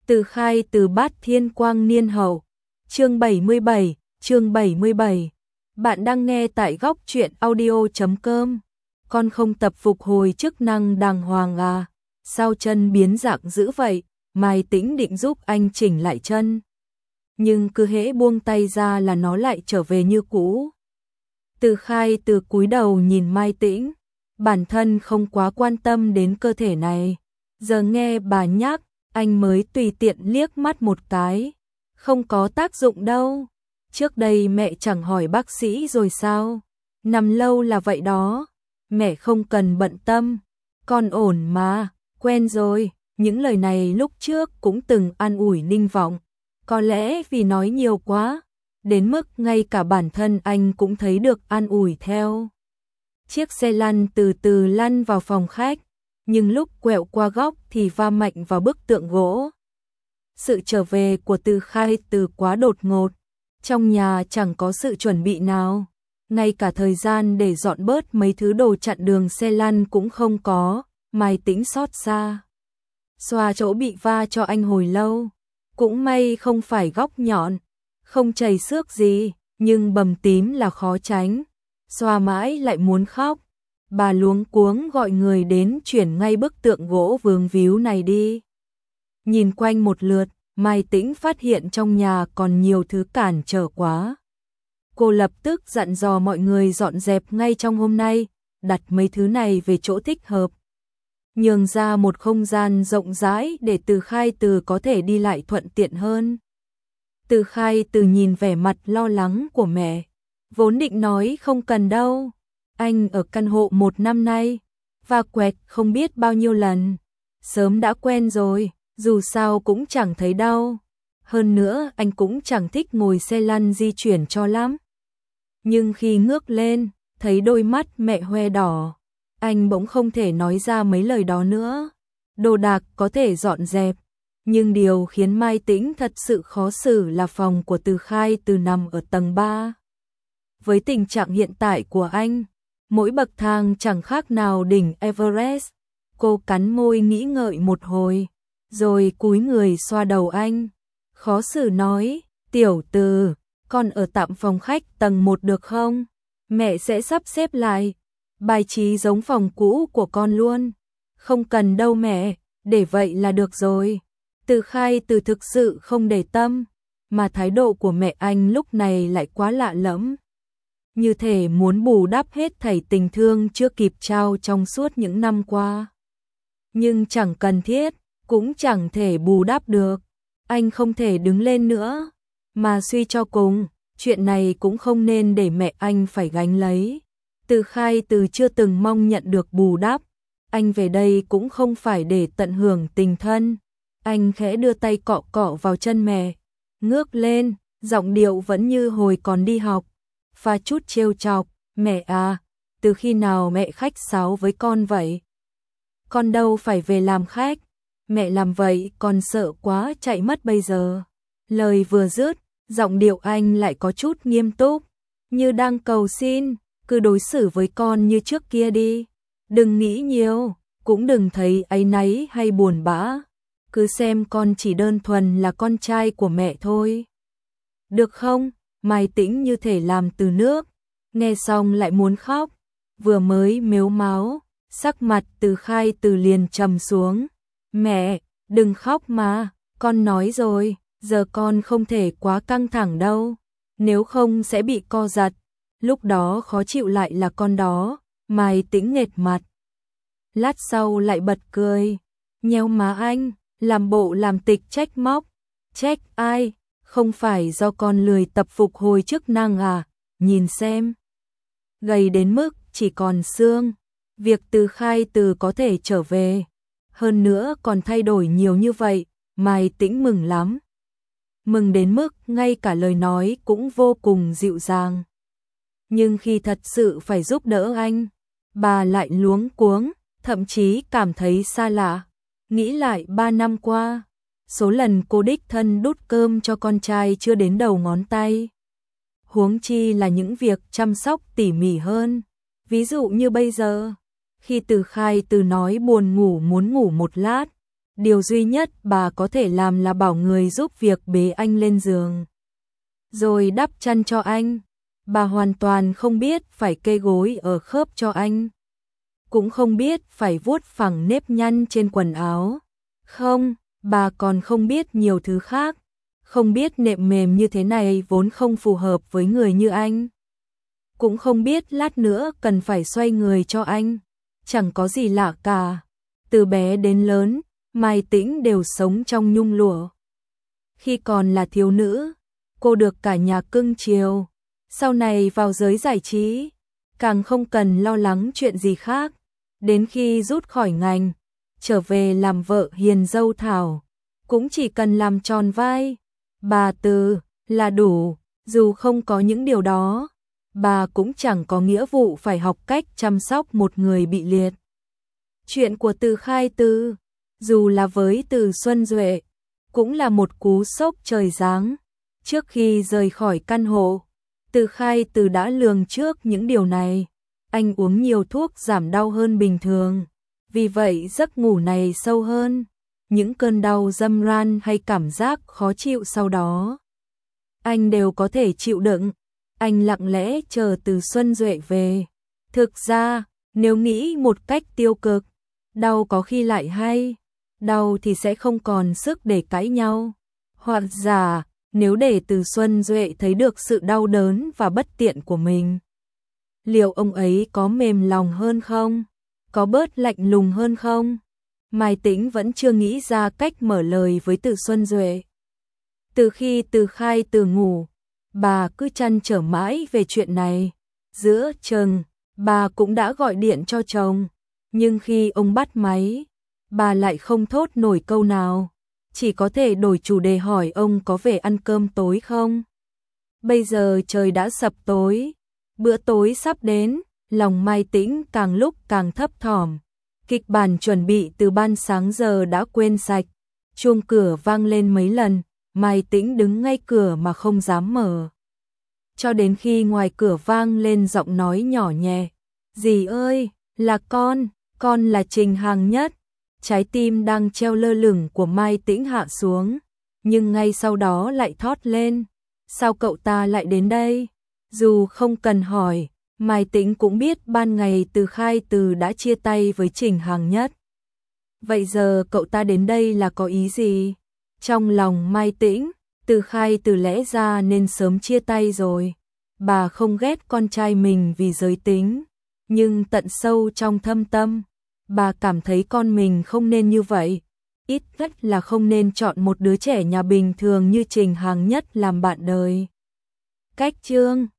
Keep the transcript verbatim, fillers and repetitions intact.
Từ khai từ Bát Thiên Quang Niên Hậu. Chương bảy mươi bảy, chương bảy mươi bảy. Bạn đang nghe tại góc truyện audio chấm com. Con không tập phục hồi chức năng đàng hoàng à? Sao chân biến dạng dữ vậy? Mai Tĩnh định giúp anh chỉnh lại chân, nhưng cứ hễ buông tay ra là nó lại trở về như cũ. Từ khai từ cúi đầu nhìn Mai Tĩnh, bản thân không quá quan tâm đến cơ thể này. Giờ nghe bà nhắc, anh mới tùy tiện liếc mắt một cái. Không có tác dụng đâu. Trước đây mẹ chẳng hỏi bác sĩ rồi sao? Nằm lâu là vậy đó. Mẹ không cần bận tâm. Con ổn mà, quen rồi. Những lời này lúc trước cũng từng an ủi Ninh Vọng. Có lẽ vì nói nhiều quá, đến mức ngay cả bản thân anh cũng thấy được an ủi theo. Chiếc xe lăn từ từ lăn vào phòng khách, nhưng lúc quẹo qua góc thì va mạnh vào bức tượng gỗ. Sự trở về của Từ Khai Từ quá đột ngột, trong nhà chẳng có sự chuẩn bị nào, ngay cả thời gian để dọn bớt mấy thứ đồ chặn đường xe lăn cũng không có. Mai Tĩnh xót xa xoa chỗ bị va cho anh hồi lâu, cũng may không phải góc nhọn, không chảy xước gì, nhưng bầm tím là khó tránh. Xoa mãi lại muốn khóc. Bà luống cuống gọi người đến chuyển ngay bức tượng gỗ vướng víu này đi. Nhìn quanh một lượt, Mai Tĩnh phát hiện trong nhà còn nhiều thứ cản trở quá. Cô lập tức dặn dò mọi người dọn dẹp ngay trong hôm nay, đặt mấy thứ này về chỗ thích hợp, nhường ra một không gian rộng rãi để Từ Khai Từ có thể đi lại thuận tiện hơn. Từ Khai Từ nhìn vẻ mặt lo lắng của mẹ, vốn định nói không cần đâu. Anh ở căn hộ một năm nay, và quẹt không biết bao nhiêu lần, sớm đã quen rồi, dù sao cũng chẳng thấy đau. Hơn nữa anh cũng chẳng thích ngồi xe lăn di chuyển cho lắm. Nhưng khi ngước lên, thấy đôi mắt mẹ hoe đỏ, anh bỗng không thể nói ra mấy lời đó nữa. Đồ đạc có thể dọn dẹp, nhưng điều khiến Mai Tĩnh thật sự khó xử là phòng của Từ Khai Từ nằm ở tầng ba. Với tình trạng hiện tại của anh, mỗi bậc thang chẳng khác nào đỉnh Everest. Cô cắn môi nghĩ ngợi một hồi, rồi cúi người xoa đầu anh. Khó xử nói, tiểu Từ, con ở tạm phòng khách tầng một được không? Mẹ sẽ sắp xếp lại, bài trí giống phòng cũ của con luôn. Không cần đâu mẹ, để vậy là được rồi. Từ Khai Từ thực sự không để tâm, mà thái độ của mẹ anh lúc này lại quá lạ lẫm. Như thể muốn bù đắp hết thảy tình thương chưa kịp trao trong suốt những năm qua. Nhưng chẳng cần thiết, cũng chẳng thể bù đắp được. Anh không thể đứng lên nữa, mà suy cho cùng, chuyện này cũng không nên để mẹ anh phải gánh lấy. Từ Khai Từ chưa từng mong nhận được bù đắp. Anh về đây cũng không phải để tận hưởng tình thân. Anh khẽ đưa tay cọ cọ vào chân mẹ, ngước lên, giọng điệu vẫn như hồi còn đi học, pha chút trêu chọc. Mẹ à, từ khi nào mẹ khách sáo với con vậy? Con đâu phải về làm khách. Mẹ làm vậy con sợ quá chạy mất bây giờ. Lời vừa dứt, giọng điệu anh lại có chút nghiêm túc, như đang cầu xin. Cứ đối xử với con như trước kia đi. Đừng nghĩ nhiều, cũng đừng thấy áy náy hay buồn bã. Cứ xem con chỉ đơn thuần là con trai của mẹ thôi. Được không? Mai Tĩnh như thể làm từ nước, nghe xong lại muốn khóc. Vừa mới mếu máo, sắc mặt Từ Khai Từ liền trầm xuống. Mẹ, đừng khóc mà, con nói rồi, giờ con không thể quá căng thẳng đâu, nếu không sẽ bị co giật. Lúc đó khó chịu lại là con đó. Mai Tĩnh nghệt mặt, lát sau lại bật cười, nhéo má anh, làm bộ làm tịch trách móc. Trách ai? Không phải do con lười tập phục hồi chức năng à? Nhìn xem, gầy đến mức chỉ còn xương. Việc Từ Khai Từ có thể trở về, hơn nữa còn thay đổi nhiều như vậy, Mai Tĩnh mừng lắm. Mừng đến mức ngay cả lời nói cũng vô cùng dịu dàng. Nhưng khi thật sự phải giúp đỡ anh, bà lại luống cuống, thậm chí cảm thấy xa lạ. Nghĩ lại ba năm qua, số lần cô đích thân đút cơm cho con trai chưa đến đầu ngón tay. Huống chi là những việc chăm sóc tỉ mỉ hơn. Ví dụ như bây giờ, khi Từ Khai Từ nói buồn ngủ muốn ngủ một lát, Điều duy nhất bà có thể làm là bảo người giúp việc bế anh lên giường, rồi đắp chăn cho anh. Bà hoàn toàn không biết phải kê gối ở khớp cho anh, cũng không biết phải vuốt phẳng nếp nhăn trên quần áo. Không, bà còn không biết nhiều thứ khác, không biết nệm mềm như thế này vốn không phù hợp với người như anh. Cũng không biết lát nữa cần phải xoay người cho anh. Chẳng có gì lạ cả. Từ bé đến lớn, Mai Tĩnh đều sống trong nhung lụa. Khi còn là thiếu nữ, cô được cả nhà cưng chiều. Sau này vào giới giải trí, càng không cần lo lắng chuyện gì khác. Đến khi rút khỏi ngành, trở về làm vợ hiền dâu Thảo, cũng chỉ cần làm tròn vai bà Từ là đủ. Dù không có những điều đó, bà cũng chẳng có nghĩa vụ phải học cách chăm sóc một người bị liệt. Chuyện của Từ Khai Từ, dù là với Từ Xuân Duệ, cũng là một cú sốc trời giáng. Trước khi rời khỏi căn hộ, Từ Khai Từ đã lường trước những điều này. Anh uống nhiều thuốc giảm đau hơn bình thường, vì vậy giấc ngủ này sâu hơn. Những cơn đau râm ran hay cảm giác khó chịu sau đó, anh đều có thể chịu đựng. Anh lặng lẽ chờ Từ Xuân Duệ về. Thực ra, nếu nghĩ một cách tiêu cực, đau có khi lại hay. Đau thì sẽ không còn sức để cãi nhau. Hoặc giả, nếu để Từ Xuân Duệ thấy được sự đau đớn và bất tiện của mình, liệu ông ấy có mềm lòng hơn không? Có bớt lạnh lùng hơn không? Mai Tĩnh vẫn chưa nghĩ ra cách mở lời với Từ Xuân Duệ. Từ khi Từ Khai Từ ngủ, bà cứ trăn trở mãi về chuyện này. Giữa chừng, bà cũng đã gọi điện cho chồng, nhưng khi ông bắt máy, bà lại không thốt nổi câu nào, chỉ có thể đổi chủ đề hỏi ông có về ăn cơm tối không. Bây giờ trời đã sập tối, bữa tối sắp đến, lòng Mai Tĩnh càng lúc càng thấp thỏm. Kịch bản chuẩn bị từ ban sáng giờ đã quên sạch. Chuông cửa vang lên mấy lần, Mai Tĩnh đứng ngay cửa mà không dám mở. Cho đến khi ngoài cửa vang lên giọng nói nhỏ nhẹ. Dì ơi, là con, con là Trình Hàng Nhất. Trái tim đang treo lơ lửng của Mai Tĩnh hạ xuống, nhưng ngay sau đó lại thót lên. Sao cậu ta lại đến đây? Dù không cần hỏi, Mai Tĩnh cũng biết ban ngày Từ Khai Từ đã chia tay với Trình Hàng Nhất. Vậy giờ cậu ta đến đây là có ý gì? Trong lòng Mai Tĩnh, Từ Khai Từ lẽ ra nên sớm chia tay rồi. Bà không ghét con trai mình vì giới tính, nhưng tận sâu trong thâm tâm, bà cảm thấy con mình không nên như vậy. Ít nhất là không nên chọn một đứa trẻ nhà bình thường như Trình Hàng Nhất làm bạn đời. Cách chương